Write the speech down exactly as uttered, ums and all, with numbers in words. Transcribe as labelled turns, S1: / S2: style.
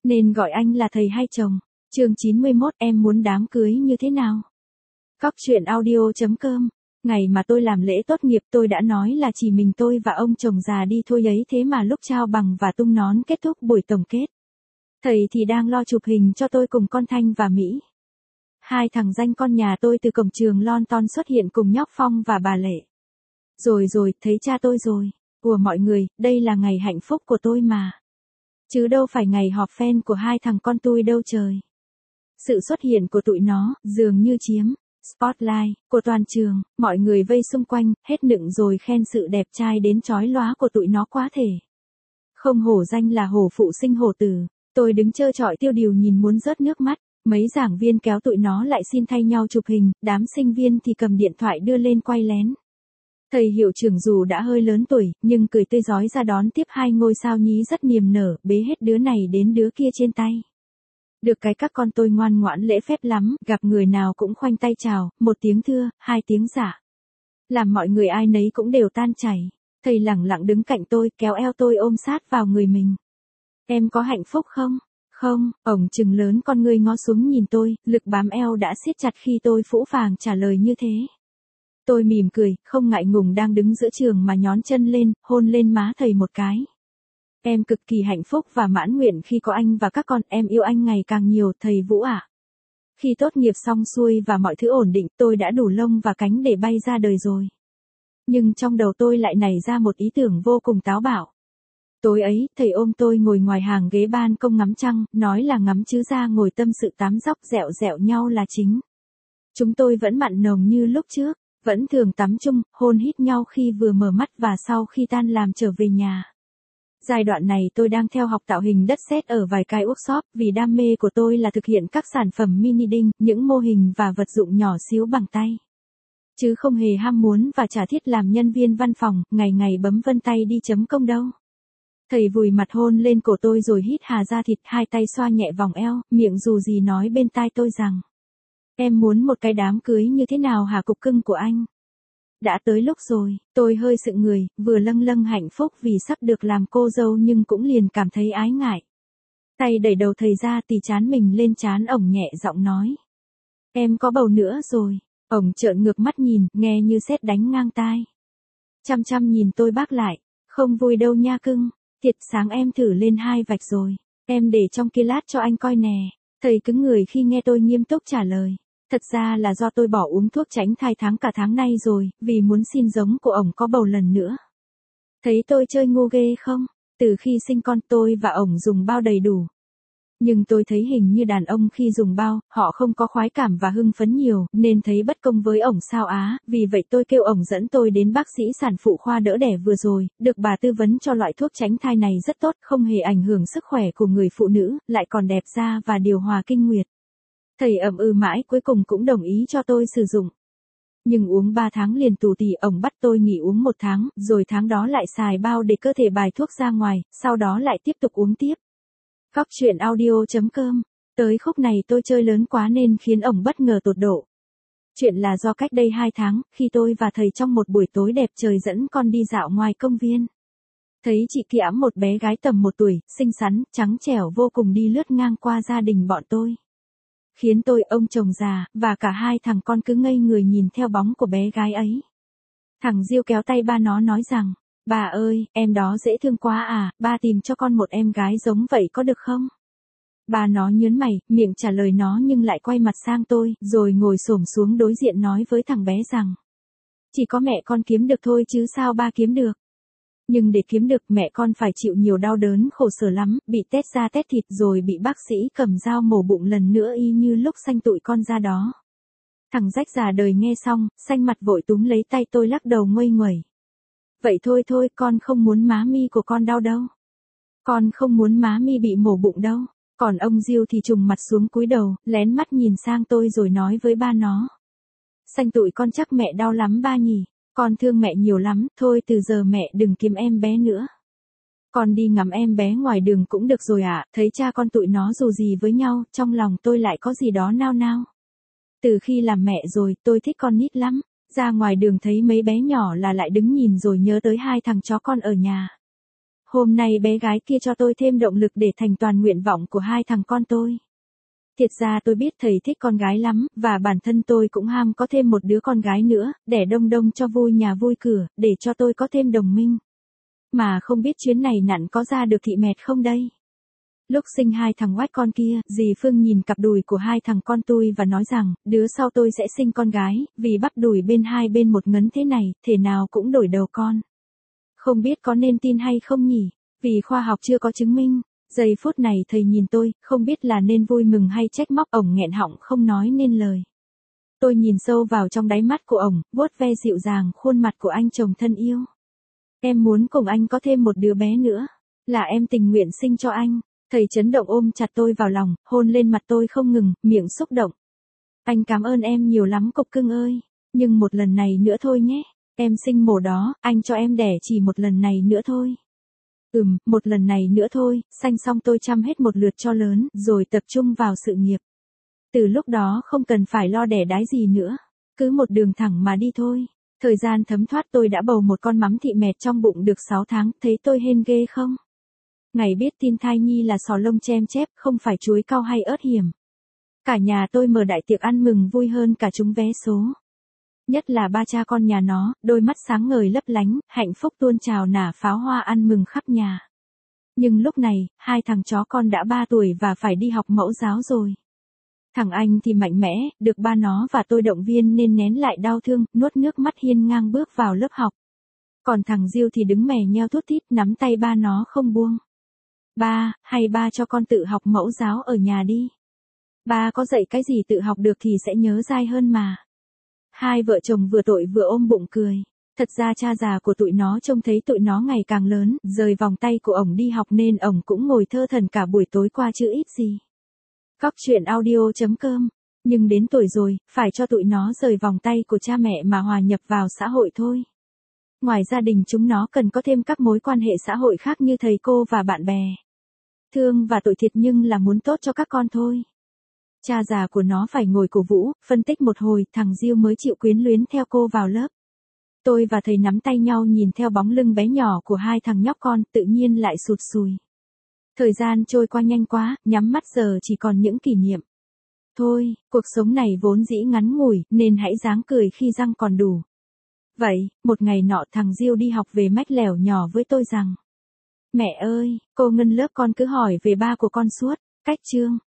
S1: Nên gọi anh là thầy hay chồng. Chương chín mươi mốt, em muốn đám cưới như thế nào? Cóc truyện audio chấm com. Ngày mà tôi làm lễ tốt nghiệp tôi đã nói là chỉ mình tôi và ông chồng già đi thôi ấy, thế mà lúc trao bằng và tung nón kết thúc buổi tổng kết, thầy thì đang lo chụp hình cho tôi cùng con Thanh và Mỹ. Hai thằng danh con nhà tôi từ cổng trường lon ton xuất hiện cùng nhóc Phong và bà Lệ. Rồi rồi, thấy cha tôi rồi. Ủa mọi người, đây là ngày hạnh phúc của tôi mà. Chứ đâu phải ngày họp fan của hai thằng con tôi đâu trời. Sự xuất hiện của tụi nó, dường như chiếm spotlight của toàn trường, mọi người vây xung quanh, hết nựng rồi khen sự đẹp trai đến chói lóa của tụi nó quá thể. Không hổ danh là hổ phụ sinh hổ tử, tôi đứng trơ trọi tiêu điều nhìn muốn rớt nước mắt. Mấy giảng viên kéo tụi nó lại xin thay nhau chụp hình, đám sinh viên thì cầm điện thoại đưa lên quay lén. Thầy hiệu trưởng dù đã hơi lớn tuổi, nhưng cười tươi rói ra đón tiếp hai ngôi sao nhí rất niềm nở, bế hết đứa này đến đứa kia trên tay. Được cái các con tôi ngoan ngoãn lễ phép lắm, gặp người nào cũng khoanh tay chào, một tiếng thưa, hai tiếng dạ. Làm mọi người ai nấy cũng đều tan chảy. Thầy lẳng lặng đứng cạnh tôi, kéo eo tôi ôm sát vào người mình. Em có hạnh phúc không? Không, ổng trừng lớn con ngươi ngó xuống nhìn tôi, lực bám eo đã siết chặt khi tôi phũ phàng trả lời như thế. Tôi mỉm cười, không ngại ngùng đang đứng giữa trường mà nhón chân lên, hôn lên má thầy một cái. Em cực kỳ hạnh phúc và mãn nguyện khi có anh và các con, em yêu anh ngày càng nhiều, thầy Vũ ạ. Khi tốt nghiệp xong xuôi và mọi thứ ổn định, tôi đã đủ lông và cánh để bay ra đời rồi. Nhưng trong đầu tôi lại nảy ra một ý tưởng vô cùng táo bạo. Tối ấy, thầy ôm tôi ngồi ngoài hàng ghế ban công ngắm trăng, nói là ngắm chứ ra ngồi tâm sự tám dóc dẹo dẹo nhau là chính. Chúng tôi vẫn mặn nồng như lúc trước, vẫn thường tắm chung, hôn hít nhau khi vừa mở mắt và sau khi tan làm trở về nhà. Giai đoạn này tôi đang theo học tạo hình đất sét ở vài cái workshop, vì đam mê của tôi là thực hiện các sản phẩm mini đinh, những mô hình và vật dụng nhỏ xíu bằng tay. Chứ không hề ham muốn và trả thiết làm nhân viên văn phòng, ngày ngày bấm vân tay đi chấm công đâu. Thầy vùi mặt hôn lên cổ tôi rồi hít hà ra thịt, hai tay xoa nhẹ vòng eo, miệng dù gì nói bên tai tôi rằng: Em muốn một cái đám cưới như thế nào hả cục cưng của anh? Đã tới lúc rồi, tôi hơi sững người, vừa lâng lâng hạnh phúc vì sắp được làm cô dâu nhưng cũng liền cảm thấy ái ngại. Tay đẩy đầu thầy ra tì trán mình lên trán ổng nhẹ giọng nói: Em có bầu nữa rồi. Ổng trợn ngược mắt nhìn, nghe như sét đánh ngang tai. Chăm chăm nhìn tôi bác lại: Không vui đâu nha cưng. Thiệt sáng em thử lên hai vạch rồi. Em để trong kia lát cho anh coi nè. Thầy cứng người khi nghe tôi nghiêm túc trả lời. Thật ra là do tôi bỏ uống thuốc tránh thai tháng cả tháng nay rồi, vì muốn xin giống của ổng có bầu lần nữa. Thấy tôi chơi ngu ghê không? Từ khi sinh con tôi và ổng dùng bao đầy đủ. Nhưng tôi thấy hình như đàn ông khi dùng bao, họ không có khoái cảm và hưng phấn nhiều, nên thấy bất công với ổng sao á, vì vậy tôi kêu ổng dẫn tôi đến bác sĩ sản phụ khoa đỡ đẻ vừa rồi, được bà tư vấn cho loại thuốc tránh thai này rất tốt, không hề ảnh hưởng sức khỏe của người phụ nữ, lại còn đẹp da và điều hòa kinh nguyệt. Thầy ậm ừ mãi cuối cùng cũng đồng ý cho tôi sử dụng. Nhưng uống ba tháng liền tù tì, ổng bắt tôi nghỉ uống một tháng, rồi tháng đó lại xài bao để cơ thể bài thuốc ra ngoài, sau đó lại tiếp tục uống tiếp. Cóc truyện audio chấm com. Tới khúc này tôi chơi lớn quá nên khiến ổng bất ngờ tột độ. Chuyện là do cách đây hai tháng, khi tôi và thầy trong một buổi tối đẹp trời dẫn con đi dạo ngoài công viên. Thấy chị kia ẵm một bé gái tầm một tuổi, xinh xắn, trắng trẻo vô cùng đi lướt ngang qua gia đình bọn tôi. Khiến tôi, ông chồng già, và cả hai thằng con cứ ngây người nhìn theo bóng của bé gái ấy. Thằng Diêu kéo tay ba nó nói rằng: Bà ơi, em đó dễ thương quá à, ba tìm cho con một em gái giống vậy có được không? Ba nó nhớn mày, miệng trả lời nó nhưng lại quay mặt sang tôi, rồi ngồi xổm xuống đối diện nói với thằng bé rằng: Chỉ có mẹ con kiếm được thôi chứ sao ba kiếm được. Nhưng để kiếm được mẹ con phải chịu nhiều đau đớn khổ sở lắm, bị tét da tét thịt rồi bị bác sĩ cầm dao mổ bụng lần nữa y như lúc sanh tụi con ra đó. Thằng rách già đời nghe xong, xanh mặt vội túm lấy tay tôi lắc đầu nguây nguẩy. Vậy thôi thôi, con không muốn má mi của con đau đâu. Con không muốn má mi bị mổ bụng đâu. Còn ông Diêu thì trùng mặt xuống cúi đầu, lén mắt nhìn sang tôi rồi nói với ba nó: Sanh tụi con chắc mẹ đau lắm ba nhỉ. Con thương mẹ nhiều lắm, thôi từ giờ mẹ đừng kiếm em bé nữa. Con đi ngắm em bé ngoài đường cũng được rồi ạ. À. Thấy cha con tụi nó dù gì với nhau, trong lòng tôi lại có gì đó nao nao. Từ khi làm mẹ rồi, tôi thích con nít lắm. Ra ngoài đường thấy mấy bé nhỏ là lại đứng nhìn rồi nhớ tới hai thằng chó con ở nhà. Hôm nay bé gái kia cho tôi thêm động lực để thành toàn nguyện vọng của hai thằng con tôi. Thiệt ra tôi biết thầy thích con gái lắm, và bản thân tôi cũng ham có thêm một đứa con gái nữa, đẻ đông đông cho vui nhà vui cửa, để cho tôi có thêm đồng minh. Mà không biết chuyến này nặn có ra được thị mẹt không đây? Lúc sinh hai thằng oách con kia, dì Phương nhìn cặp đùi của hai thằng con tôi và nói rằng, đứa sau tôi sẽ sinh con gái, vì bắp đùi bên hai bên một ngấn thế này, thể nào cũng đổi đầu con. Không biết có nên tin hay không nhỉ? Vì khoa học chưa có chứng minh. Giây phút này thầy nhìn tôi, không biết là nên vui mừng hay trách móc, ổng nghẹn họng không nói nên lời. Tôi nhìn sâu vào trong đáy mắt của ổng, vuốt ve dịu dàng khuôn mặt của anh chồng thân yêu. Em muốn cùng anh có thêm một đứa bé nữa. Là em tình nguyện sinh cho anh. Thầy chấn động ôm chặt tôi vào lòng, hôn lên mặt tôi không ngừng, miệng xúc động. Anh cảm ơn em nhiều lắm cục cưng ơi. Nhưng một lần này nữa thôi nhé. Em sinh mổ đó, anh cho em đẻ chỉ một lần này nữa thôi. Ừm, một lần này nữa thôi, sanh xong tôi chăm hết một lượt cho lớn, rồi tập trung vào sự nghiệp. Từ lúc đó không cần phải lo đẻ đái gì nữa. Cứ một đường thẳng mà đi thôi. Thời gian thấm thoát tôi đã bầu một con mắm thị mẹt trong bụng được sáu tháng, thấy tôi hên ghê không? Ngày biết tin thai nhi là sò lông chem chép, không phải chuối cau hay ớt hiểm. Cả nhà tôi mở đại tiệc ăn mừng vui hơn cả trúng vé số. Nhất là ba cha con nhà nó, đôi mắt sáng ngời lấp lánh, hạnh phúc tuôn trào nả pháo hoa ăn mừng khắp nhà. Nhưng lúc này, hai thằng chó con đã ba tuổi và phải đi học mẫu giáo rồi. Thằng anh thì mạnh mẽ, được ba nó và tôi động viên nên nén lại đau thương, nuốt nước mắt hiên ngang bước vào lớp học. Còn thằng Diêu thì đứng mè nheo thút thít nắm tay ba nó không buông. Ba, hay ba cho con tự học mẫu giáo ở nhà đi. Ba có dạy cái gì tự học được thì sẽ nhớ dai hơn mà. Hai vợ chồng vừa tội vừa ôm bụng cười. Thật ra cha già của tụi nó trông thấy tụi nó ngày càng lớn, rời vòng tay của ổng đi học nên ổng cũng ngồi thơ thẩn cả buổi tối qua chứ ít gì. Cóc truyện audio chấm com. Nhưng đến tuổi rồi, phải cho tụi nó rời vòng tay của cha mẹ mà hòa nhập vào xã hội thôi. Ngoài gia đình chúng nó cần có thêm các mối quan hệ xã hội khác như thầy cô và bạn bè. Thương và tội thiệt nhưng là muốn tốt cho các con thôi. Cha già của nó phải ngồi cổ vũ, phân tích một hồi, thằng Diêu mới chịu quyến luyến theo cô vào lớp. Tôi và thầy nắm tay nhau nhìn theo bóng lưng bé nhỏ của hai thằng nhóc con, tự nhiên lại sụt sùi. Thời gian trôi qua nhanh quá, nhắm mắt giờ chỉ còn những kỷ niệm. Thôi, cuộc sống này vốn dĩ ngắn ngủi, nên hãy ráng cười khi răng còn đủ. Vậy, một ngày nọ thằng Diêu đi học về mách lẻo nhỏ với tôi rằng: Mẹ ơi, cô Ngân lớp con cứ hỏi về ba của con suốt. Cách chương